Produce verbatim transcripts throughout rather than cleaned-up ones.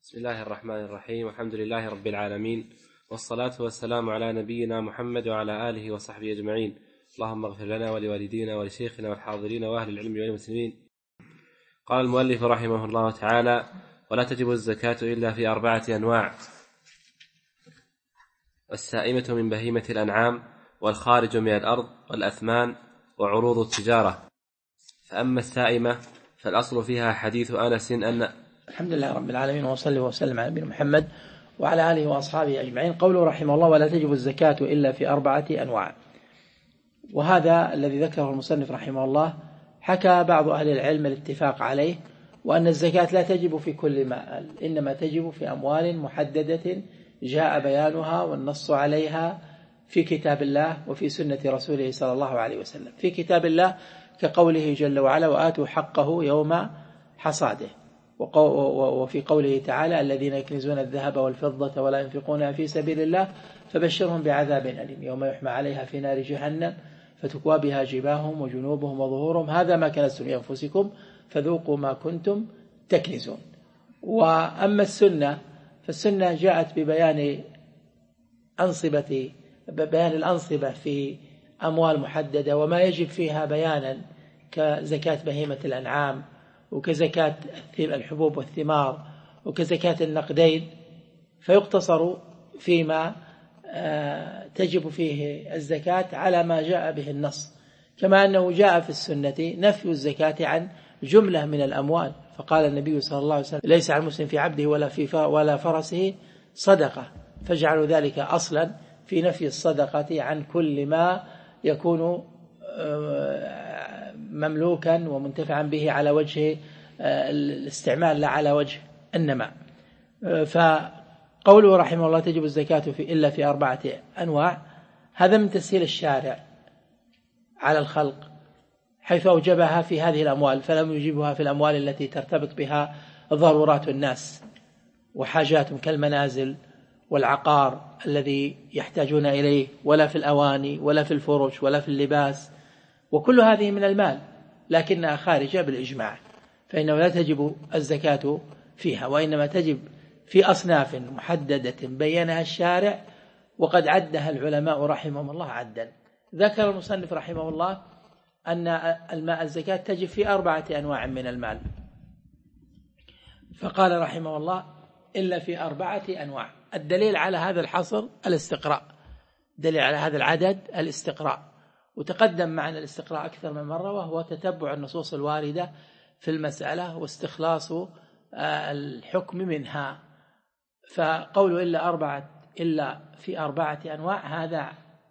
بسم الله الرحمن الرحيم. والحمد لله رب العالمين، والصلاة والسلام على نبينا محمد وعلى آله وصحبه أجمعين. اللهم اغفر لنا ولوالدينا ولشيخنا والحاضرين وأهل العلم والمسلمين. قال المؤلف رحمه الله تعالى: ولا تجب الزكاة إلا في أربعة أنواع: السائمة من بهيمة الأنعام، والخارج من الأرض، والأثمان، وعروض التجارة. فأما السائمة فالأصل فيها حديث أنس أن الحمد لله رب العالمين، وصلى وسلم على نبينا محمد وعلى آله وأصحابه أجمعين. قوله رحمه الله: ولا تجب الزكاة إلا في أربعة أنواع. وهذا الذي ذكره المصنف رحمه الله حكى بعض أهل العلم الاتفاق عليه، وأن الزكاة لا تجب في كل مال، إنما تجب في أموال محددة جاء بيانها والنص عليها في كتاب الله وفي سنة رسوله صلى الله عليه وسلم. في كتاب الله كقوله جل وعلا: وآتوا حقه يوم حصاده. وفي قوله تعالى: الذين يكنزون الذهب والفضة ولا ينفقونها في سبيل الله فبشرهم بعذاب أليم يوم يحمى عليها في نار جهنم فتكوى بها جباههم وجنوبهم وظهورهم هذا ما كنزتم لأنفسكم فذوقوا ما كنتم تكنزون. وأما السنة فالسنة جاءت ببيان أنصبة بيان الأنصبة في أموال محددة وما يجب فيها بيانا، كزكاة بهيمة الأنعام، وكزكاة الحبوب والثمار، وكزكاة النقدين، فيقتصر فيما تجب فيه الزكاة على ما جاء به النص، كما أنه جاء في السنة نفي الزكاة عن جملة من الأموال. فقال النبي صلى الله عليه وسلم: ليس على المسلم في عبده ولا في ولا فرسه صدقة، فاجعلوا ذلك أصلا في نفي الصدقة عن كل ما يكون مملوكا ومنتفعا به على وجه الاستعمال لا على وجه النماء. فقوله رحمه الله: تجب الزكاة في إلا في أربعة أنواع، هذا من تسهيل الشارع على الخلق، حيث أوجبها في هذه الأموال فلم يجيبها في الأموال التي ترتبط بها ضرورات الناس وحاجاتهم كالمنازل والعقار الذي يحتاجون إليه، ولا في الأواني ولا في الفرش ولا في اللباس، وكل هذه من المال لكنها خارجة بالإجماع، فإنه لا تجب الزكاة فيها، وإنما تجب في أصناف محددة بينها الشارع وقد عدها العلماء رحمهم الله عدا. ذكر المصنف رحمه الله أن الماء الزكاة تجب في أربعة أنواع من المال، فقال رحمه الله: إلا في أربعة أنواع. الدليل على هذا الحصر الاستقراء، دليل على هذا العدد الاستقراء، وتقدم معنا الاستقراء أكثر من مرة، وهو تتبع النصوص الواردة في المسألة واستخلاص الحكم منها. فقول إلا أربعة إلا في أربعة أنواع هذا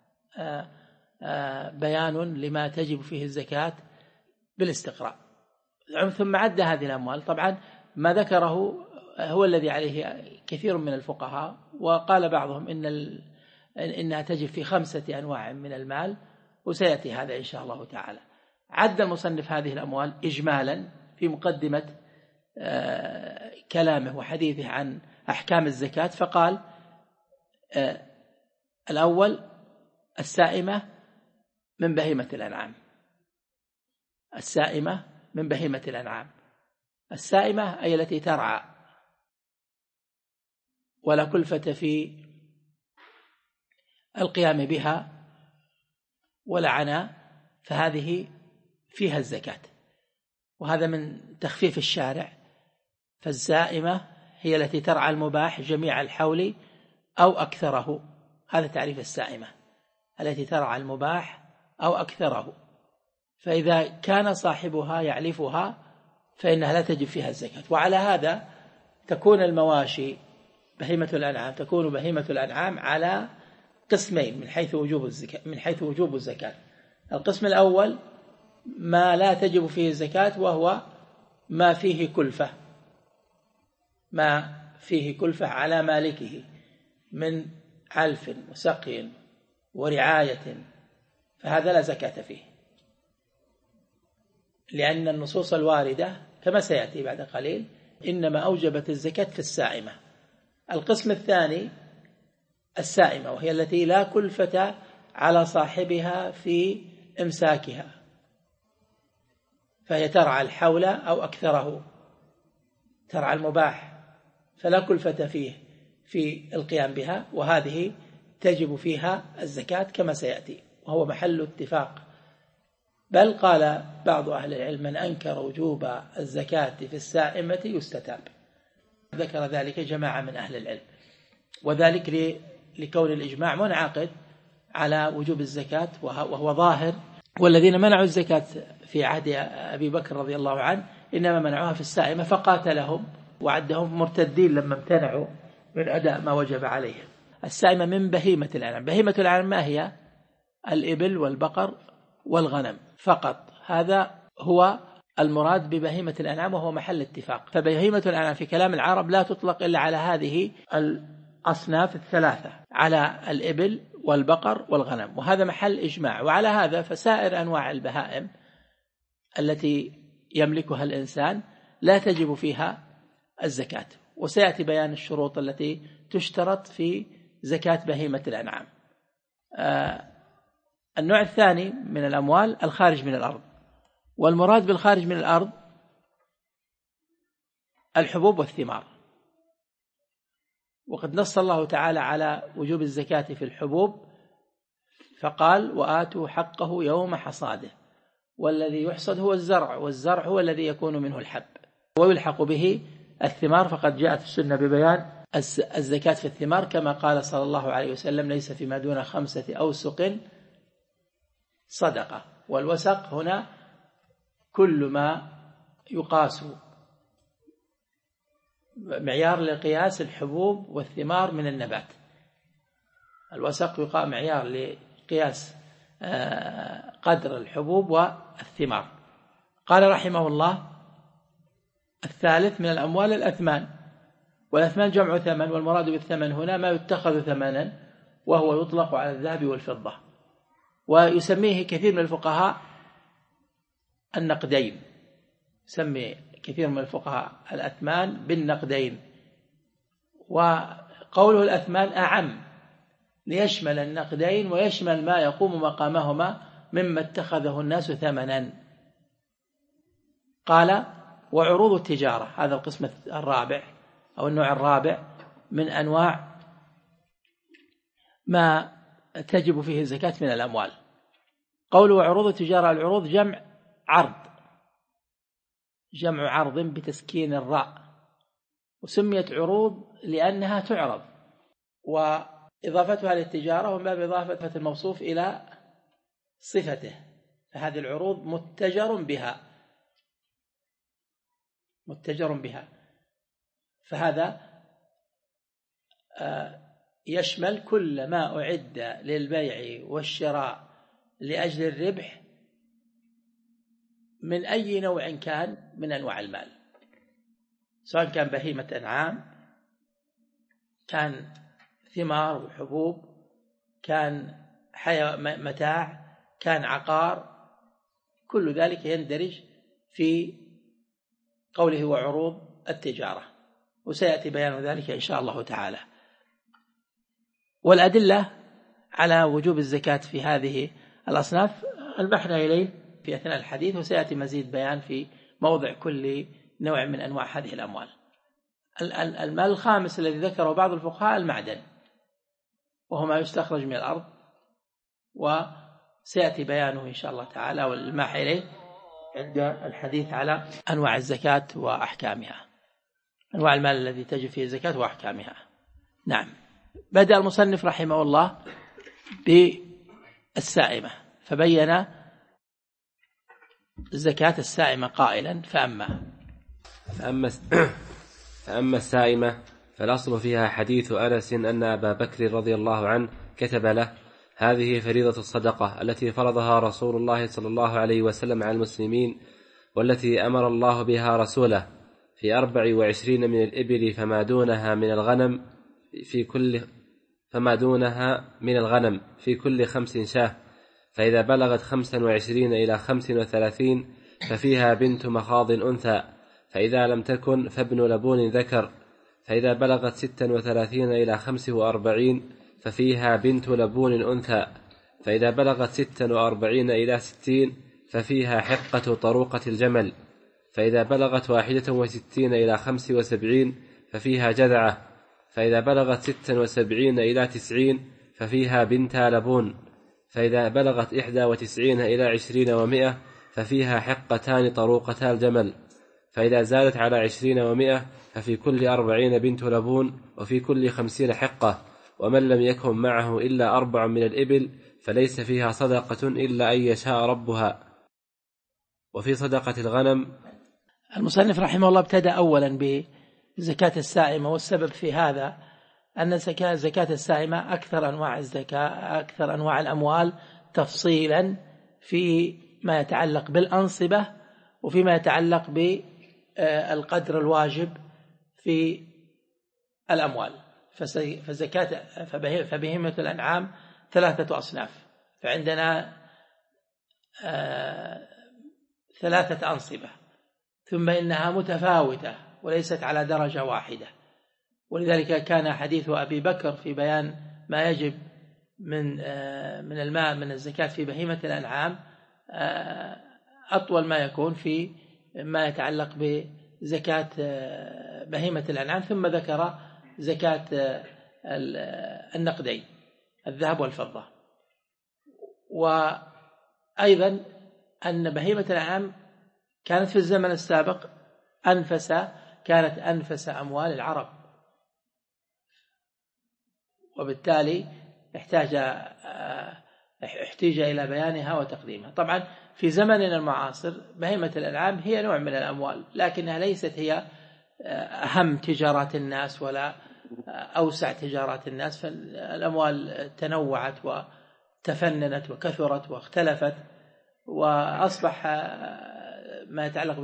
بيان لما تجب فيه الزكاة بالاستقراء. ثم عد هذه الأموال، طبعا ما ذكره هو الذي عليه كثير من الفقهاء، وقال بعضهم إن إنها تجب في خمسة أنواع من المال، وسيأتي هذا إن شاء الله تعالى. عد المصنف هذه الأموال إجمالا في مقدمة كلامه وحديثه عن أحكام الزكاة، فقال: الأول السائمة من بهيمة الأنعام. السائمة من بهيمة الأنعام، السائمة أي التي ترعى ولا كلفة في القيام بها ولا عناء، فهذه فيها الزكاة، وهذا من تخفيف الشارع. فالسائمة هي التي ترعى المباح جميع الحول أو أكثره، هذا تعريف السائمة، التي ترعى المباح أو أكثره. فإذا كان صاحبها يعلفها فإنها لا تجب فيها الزكاة. وعلى هذا تكون المواشي بهيمة الأنعام تكون بهيمة الأنعام على قسمين من حيث وجوب الزكاة من حيث وجوب الزكاة. القسم الأول ما لا تجب فيه الزكاة، وهو ما فيه كلفة ما فيه كلفة على مالكه من علف وسقي ورعاية، فهذا لا زكاة فيه، لأن النصوص الواردة كما سيأتي بعد قليل إنما أوجبت الزكاة في السائمة. القسم الثاني السائمة، وهي التي لا كلفة على صاحبها في إمساكها، فهي ترعى الحول أو أكثره، ترعى المباح فلا كلفة فيه في القيام بها، وهذه تجب فيها الزكاة كما سيأتي، وهو محل اتفاق. بل قال بعض أهل العلم: من أنكر وجوب الزكاة في السائمة يستتاب. ذكر ذلك جماعة من أهل العلم، وذلك لكون الإجماع منعقد على وجوب الزكاة وهو ظاهر. والذين منعوا الزكاة في عهد أبي بكر رضي الله عنه إنما منعوها في السائمة، فقاتلهم وعدهم مرتدين لما امتنعوا من أداء ما وجب عليهم. السائمة من بهيمة الأنعام. بهيمة الأنعام ما هي؟ الإبل والبقر والغنم فقط، هذا هو المراد ببهيمة الأنعام، وهو محل اتفاق. فبهيمة الأنعام في كلام العرب لا تطلق إلا على هذه الأصناف الثلاثة، على الإبل والبقر والغنم، وهذا محل إجماع. وعلى هذا فسائر أنواع البهائم التي يملكها الإنسان لا تجب فيها الزكاة، وسيأتي بيان الشروط التي تشترط في زكاة بهيمة الأنعام. آه النوع الثاني من الأموال الخارج من الأرض، والمراد بالخارج من الأرض الحبوب والثمار. وقد نص الله تعالى على وجوب الزكاة في الحبوب فقال: وآتوا حقه يوم حصاده. والذي يحصد هو الزرع، والزرع هو الذي يكون منه الحب، ويلحق به الثمار. فقد جاءت السنة ببيان الزكاة في الثمار، كما قال صلى الله عليه وسلم: ليس فيما دون خمسة أوسق صدقة. والوسق هنا كل ما يقاس معيار لقياس الحبوب والثمار من النبات. الوسق يقام معيار لقياس قدر الحبوب والثمار. قال رحمه الله: الثالث من الأموال الأثمان. والأثمان جمع ثمن، والمراد بالثمن هنا ما يتخذ ثمنا، وهو يطلق على الذهب والفضة، ويسميه كثير من الفقهاء النقدين. يسمي كثير من الفقهاء الأثمان بالنقدين، وقوله الأثمان أعم، ليشمل النقدين ويشمل ما يقوم مقامهما مما اتخذه الناس ثمنا. قال: وعروض التجارة. هذا القسم الرابع أو النوع الرابع من أنواع ما تجب فيه الزكاة من الأموال. قوله وعروض التجارة، العروض جمع عرض، جمع عرض بتسكين الراء، وسميت عروض لأنها تعرض، وإضافتها للتجارة ومن باب إضافة الموصوف إلى صفته. فهذه العروض متجر بها، متجر بها، فهذا يشمل كل ما أعد للبيع والشراء لأجل الربح من أي نوع كان من أنواع المال، سواء كان بهيمة أنعام، كان ثمار وحبوب، كان متاع، كان عقار، كل ذلك يندرج في قوله وعروض التجارة، وسيأتي بيان ذلك إن شاء الله تعالى. والأدلة على وجوب الزكاة في هذه الأصناف المحنا إليه في أثناء الحديث، وسيأتي مزيد بيان في موضع كل نوع من أنواع هذه الأموال. المال الخامس الذي ذكره بعض الفقهاء المعدن، وهو ما يستخرج من الأرض، وسيأتي بيانه إن شاء الله تعالى والماح إليه عند الحديث على أنواع الزكاة وأحكامها، أنواع المال الذي تجب فيه الزكاة وأحكامها. نعم. بدأ المصنف رحمه الله بالسائمة، فبين زكاة السائمة قائلا: فأما فأما, فأما السائمة فالأصل فيها حديث أنس أن أبا بكر رضي الله عنه كتب له: هذه فريضة الصدقة التي فرضها رسول الله صلى الله عليه وسلم على المسلمين، والتي أمر الله بها رسوله في أربع وعشرين من الإبل فما دونها من الغنم في كل فما دونها من الغنم في كل خمس شاه، فإذا بلغت خمسا وعشرين إلى خمس وثلاثين ففيها بنت مخاض أنثى، فإذا لم تكن فابن لبون ذكر، فإذا بلغت ستا وثلاثين إلى خمس وأربعين ففيها بنت لبون أنثى، فإذا بلغت ستا وأربعين إلى ستين ففيها حقة طروقة الجمل، فإذا بلغت واحدة وستين إلى خمس وسبعين ففيها جذعة، فإذا بلغت ستا وسبعين إلى تسعين ففيها بنتا لبون، فإذا بلغت إحدى وتسعين إلى عشرين ومئة ففيها حقتان طروقتا الجمل، فإذا زادت على عشرين ومئة ففي كل أربعين بنت لبون، وفي كل خمسين حقة. ومن لم يكن معه إلا أربع من الإبل فليس فيها صدقة إلا أن يشاء ربها. وفي صدقة الغنم، المصنف رحمه الله ابتدأ أولا بزكاة السائمة، والسبب في هذا أن زكاة السائمة أكثر أنواع الزكاة، أكثر أنواع الأموال تفصيلا فيما يتعلق بالأنصبة وفيما يتعلق بالقدر الواجب في الأموال. فزكاة فبهيمة الأنعام ثلاثة أصناف، فعندنا ثلاثة أنصبة، ثم إنها متفاوتة وليست على درجة واحدة، ولذلك كان حديث أبي بكر في بيان ما يجب من من الماء من الزكاة في بهيمة الأنعام أطول ما يكون في ما يتعلق بزكاة بهيمة الأنعام، ثم ذكر زكاة النقدين الذهب والفضة. وأيضا أن بهيمة الأنعام كانت في الزمن السابق أنفس كانت أنفس أموال العرب، وبالتالي احتاج احتاج إلى بيانها وتقديمها. طبعا في زمننا المعاصر بهيمة الأنعام هي نوع من الأموال، لكنها ليست هي أهم تجارات الناس ولا أوسع تجارات الناس، فالأموال تنوعت وتفننت وكثرت واختلفت، وأصبح ما يتعلق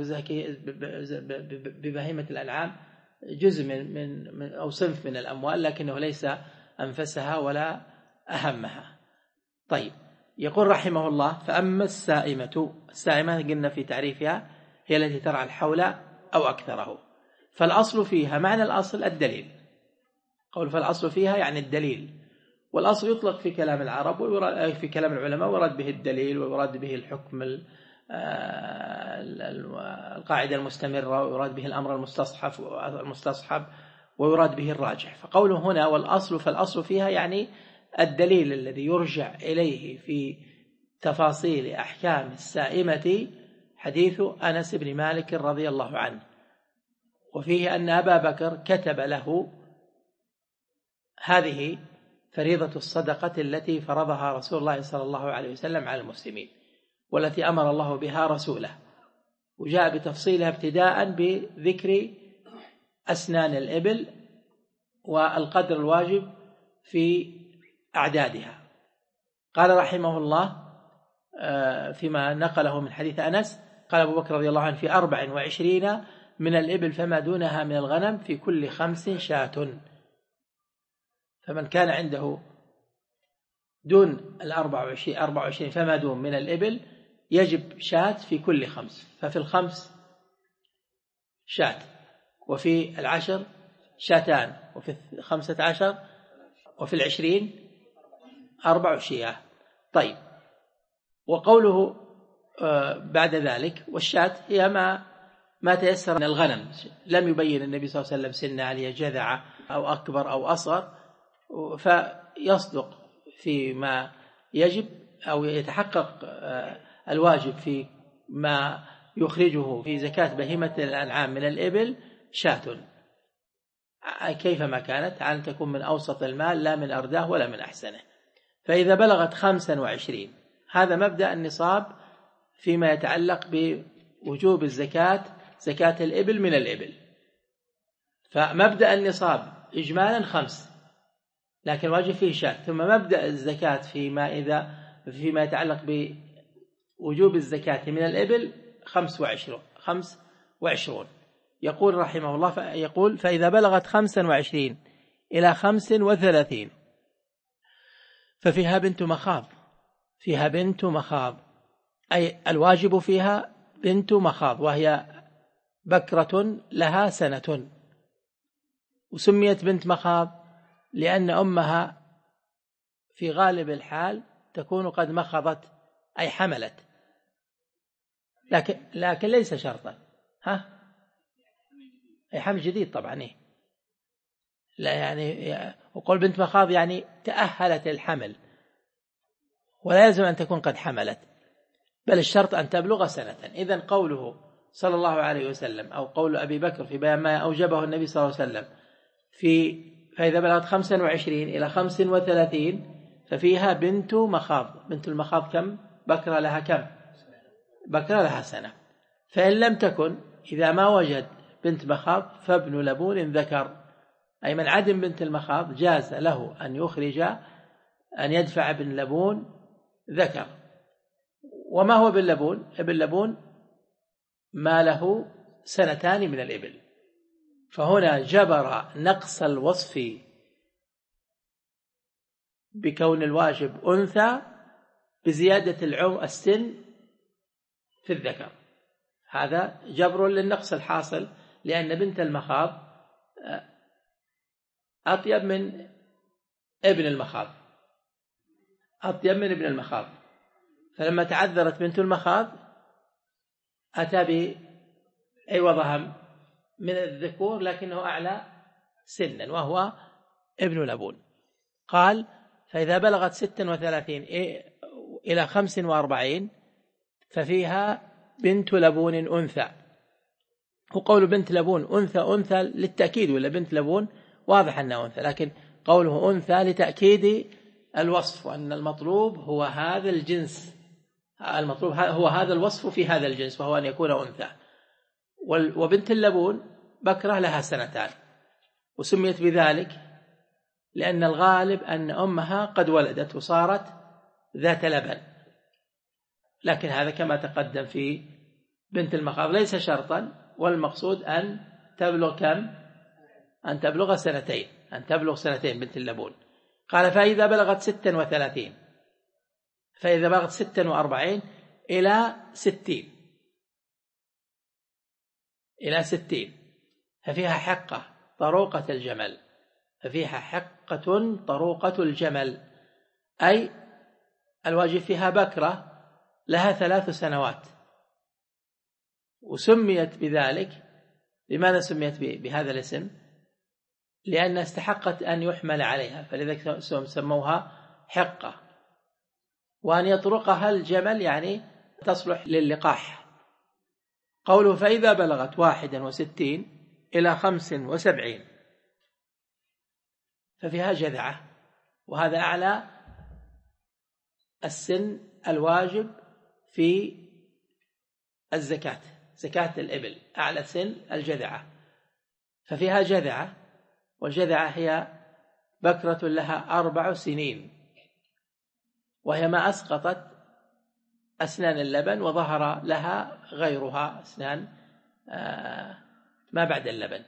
ببهيمة الأنعام جزء من من أو صنف من الأموال، لكنه ليس أنفسها ولا أهمها. طيب، يقول رحمه الله: فأما السائمة، السائمة قلنا في تعريفها هي التي ترعى الحول أو أكثره، فالأصل فيها، معنى الأصل الدليل، قول فالأصل فيها يعني الدليل، والأصل يطلق في كلام العرب وفي كلام العلماء ويراد به الدليل ويراد به الحكم القاعدة المستمرة ويراد به الأمر المستصحب المستصحب ويراد به الراجح. فقوله هنا والأصل، فالأصل فيها يعني الدليل الذي يرجع إليه في تفاصيل أحكام السائمة حديث أنس بن مالك رضي الله عنه، وفيه أن أبا بكر كتب له هذه فريضة الصدقة التي فرضها رسول الله صلى الله عليه وسلم على المسلمين، والتي أمر الله بها رسوله، وجاء بتفصيلها ابتداء بذكر أسنان الإبل والقدر الواجب في أعدادها. قال رحمه الله فيما نقله من حديث أنس، قال أبو بكر رضي الله عنه: في أربع وعشرين من الإبل فما دونها من الغنم في كل خمس شاة. فمن كان عنده دون الأربع وعشرين أربع وعشرين فما دون من الإبل يجب شاة في كل خمس، ففي الخمس شاة، وفي العشر شاتان، وفي الخمسة عشر، وفي العشرين أربع شياه. طيب، وقوله بعد ذلك والشاة هي ما ما تيسر من الغنم، لم يبين النبي صلى الله عليه وسلم سن عليه جذع أو أكبر أو أصغر، فيصدق فيما يجب أو يتحقق الواجب في ما يخرجه في زكاة بهيمة الأنعام من الإبل شاة كيفما كانت، على أن تكون من أوسط المال لا من أرداه ولا من أحسنه. فإذا بلغت خمسا وعشرين، هذا مبدأ النصاب فيما يتعلق بوجوب الزكاة، زكاة الإبل من الإبل. فمبدأ النصاب إجمالا خمس، لكن واجب فيه شاة. ثم مبدأ الزكاة فيما إذا فيما يتعلق بوجوب الزكاة من الإبل خمس وعشرون خمس وعشرون يقول رحمه الله، يقول: فإذا بلغت خمسا وعشرين إلى خمس وثلاثين ففيها بنت مخاض، فيها بنت مخاض أي الواجب فيها بنت مخاض، وهي بكرة لها سنة. وسميت بنت مخاض لأن أمها في غالب الحال تكون قد مخضت أي حملت، لكن لكن ليس شرطا، ها أي حمل جديد طبعا إيه؟ لا يعني وقول بنت مخاض يعني تأهلت الحمل، ولا يلزم أن تكون قد حملت، بل الشرط أن تبلغ سنة. إذن قوله صلى الله عليه وسلم أو قول أبي بكر في بيان ما أوجبه النبي صلى الله عليه وسلم في فإذا بلغت خمسا وعشرين إلى خمس وثلاثين ففيها بنت مخاض. بنت المخاض كم؟ بكرة لها كم؟ بكرة لها سنة. فإن لم تكن، إذا ما وجد بنت مخاض فابن لبون ذكر، أي من عدم بنت المخاض جاز له أن يخرج أن يدفع ابن لبون ذكر. وما هو ابن لبون؟ ابن لبون ما له سنتان من الإبل. فهنا جبر نقص الوصف بكون الواجب أنثى بزيادة العمر السن في الذكر. هذا جبر للنقص الحاصل، لأن بنت المخاض أطيب من ابن المخاض أطيب من ابن المخاض فلما تعذرت بنت المخاض أتى بعوضها من الذكور لكنه أعلى سنا وهو ابن لبون. قال فإذا بلغت ستة وثلاثين إلى خمس وأربعين ففيها بنت لبون أنثى. وقول بنت لبون أنثى أنثى للتأكيد، ولا بنت لبون واضح أنها أنثى، لكن قوله أنثى لتأكيد الوصف، وأن المطلوب هو هذا الجنس، المطلوب هو هذا الوصف في هذا الجنس، وهو أن يكون أنثى. وبنت اللبون بكرة لها سنتان، وسميت بذلك لأن الغالب أن أمها قد ولدت وصارت ذات لبن، لكن هذا كما تقدم في بنت المخاض ليس شرطا، والمقصود أن تبلغ كم؟ أن تبلغ سنتين أن تبلغ سنتين بنت اللبون. قال فإذا بلغت ستا وثلاثين فإذا بلغت ستا وأربعين إلى ستين إلى ستين ففيها حقة طروقة الجمل ففيها حقة طروقة الجمل أي الواجب فيها بكرة لها ثلاث سنوات، وسميت بذلك. لماذا سميت بهذا الاسم؟ لأن استحقت أن يحمل عليها، فلذلك سموها حقة. وأن يطرقها الجمل يعني تصلح للقاح. قوله فإذا بلغت واحدا وستين إلى خمس وسبعين ففيها جذعة، وهذا أعلى السن الواجب في الزكاة، زكاة الإبل أعلى سن الجذعة، ففيها جذعة. والجذعة هي بكرة لها أربع سنين، وهي ما أسقطت أسنان اللبن وظهر لها غيرها أسنان ما بعد اللبن.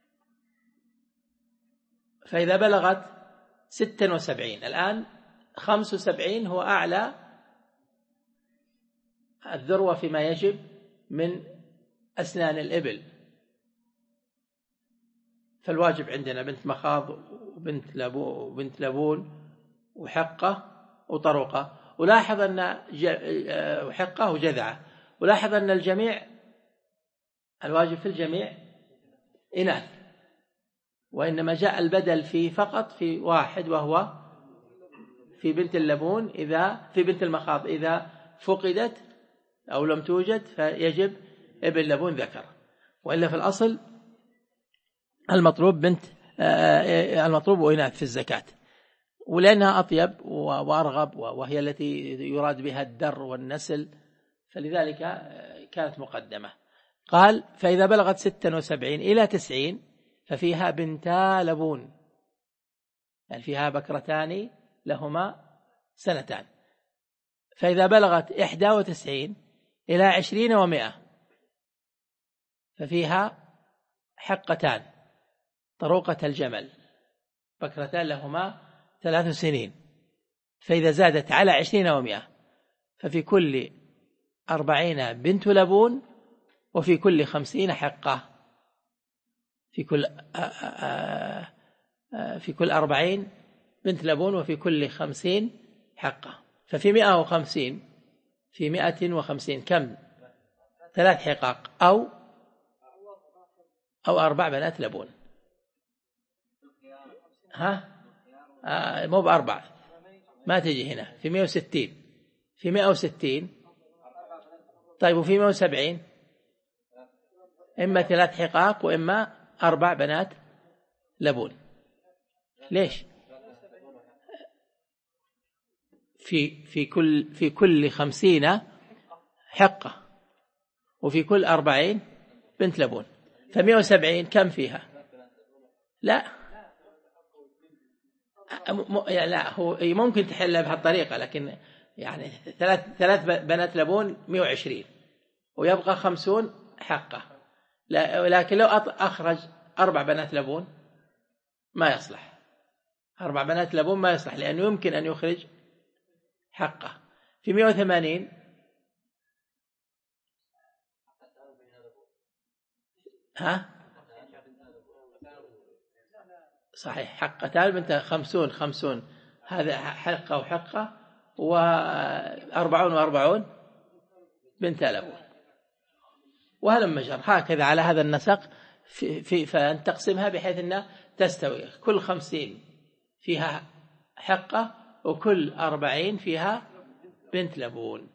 فإذا بلغت ستا وسبعين، الآن خمس وسبعين هو أعلى الذروة فيما يجب من أسنان الإبل، فالواجب عندنا بنت مخاض وبنت لبون وبنت لبون وحقة وطرقة. ولاحظ أن حقة وجذعة، ولاحظ أن الجميع الواجب في الجميع إناث، وإنما جاء البدل في فقط في واحد وهو في بنت اللبون إذا في بنت المخاض إذا فقدت أو لم توجد فيجب ابن لبون ذكر، وإلا في الأصل المطلوب بنت المطلوب إناث في الزكاة، ولأنها أطيب وأرغب وهي التي يراد بها الدر والنسل، فلذلك كانت مقدمة. قال فإذا بلغت ستا وسبعين إلى تسعين ففيها بنتا لبون، يعني فيها بكرتان لهما سنتان. فإذا بلغت إحدى وتسعين إلى عشرين ومائة ففيها حقتان طروقة الجمل بكرتان لهما ثلاث سنين. فإذا زادت على عشرين ومائة ففي كل أربعين بنت لبون، وفي كل خمسين حقة، في كل في كل أربعين بنت لبون وفي كل خمسين حقة. ففي مئة وخمسين في مئة وخمسين كم؟ ثلاث حقاق أو أو أربع بنات لبون. ها آه مو بأربعة، ما تجي هنا في مئة وستين، في مئة وستين. طيب وفي مئة وسبعين إما ثلاث حقاق وإما أربع بنات لبون. ليش؟ في في كل في كل خمسين حقة وفي كل أربعين بنت لبون، فمئة وسبعين كم فيها؟ لا لا هو ممكن تحلها بهالطريقة، لكن يعني ثلاث ثلاث بنات لبون مئة وعشرين ويبقى خمسون حقة، لكن لو أخرج أربع بنات لبون ما يصلح، أربع بنات لبون ما يصلح، لأنه يمكن أن يخرج حقه. في مئة وثمانين ها صحيح حقتان بنت خمسون خمسون، هذا حقة وحقة، وأربعون وأربعون بنت لبون، وهلم جر هكذا على هذا النسق. في, في فأن تقسمها بحيث أنها تستوي كل خمسين فيها حقة وكل أربعين فيها بنت لبون.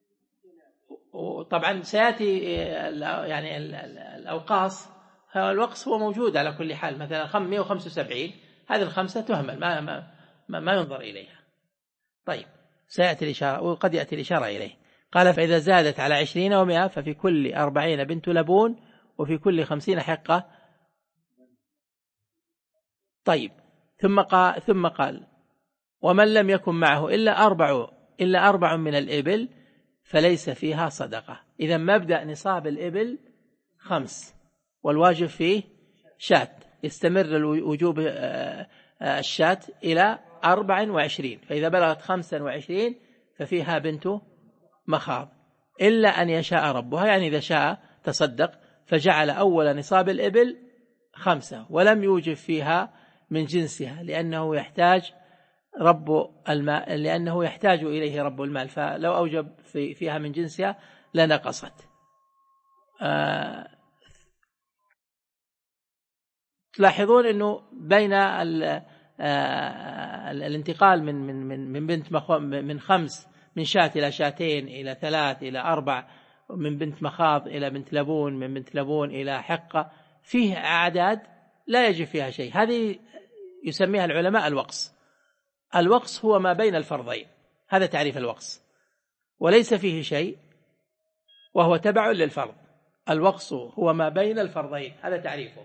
وطبعا سيأتي يعني الأوقاص، الوقص هو موجود على كل حال، مثلا مئة وخمسة وسبعين هذه الخمسة تهمل ما, ما, ما ينظر إليها. طيب سيأتي الإشارة، وقد يأتي الإشارة إليه. قال فإذا زادت على عشرين ومئة ففي كل أربعين بنت لبون وفي كل خمسين حقة. طيب ثم قال, ثم قال ومن لم يكن معه إلا أربع إلا أربع من الإبل فليس فيها صدقة. إذا مبدأ نصاب الإبل خمس والواجب فيه شاة، يستمر الوجوب الشاة إلى أربع وعشرين، فإذا بلغت خمسا وعشرين ففيها بنت مخاض، إلا أن يشاء ربها، يعني إذا شاء تصدق فجعل أول نصاب الإبل خمسة ولم يوجب فيها من جنسها، لأنه يحتاج رب المال لأنه يحتاج إليه رب المال، فلو أوجب في فيها من جنسها لنقصت. آه تلاحظون أنه بين آه الانتقال من من من من بنت مخ من خمس من شاة إلى شاتين إلى ثلاث إلى أربع، من بنت مخاض إلى بنت لبون، من بنت لبون إلى حقة، فيه أعداد لا يجب فيها شيء. هذه يسميها العلماء الوقص. الوقص هو ما بين الفرضين، هذا تعريف الوقص، وليس فيه شيء وهو تبع للفرض. الوقص هو ما بين الفرضين، هذا تعريفه،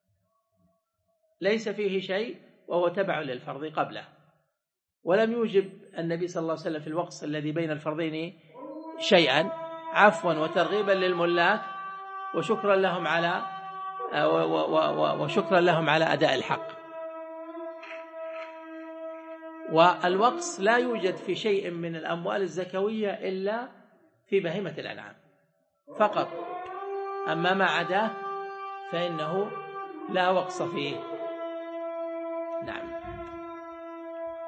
ليس فيه شيء وهو تبع للفرض قبله. ولم يوجب النبي صلى الله عليه وسلم في الوقص الذي بين الفرضين شيئا، عفوا وترغيبا للملاك وشكرا لهم على وشكرا لهم على أداء الحق. والوقص لا يوجد في شيء من الأموال الزكوية إلا في بهيمة الأنعام فقط، أما ما عداه فإنه لا وقص فيه.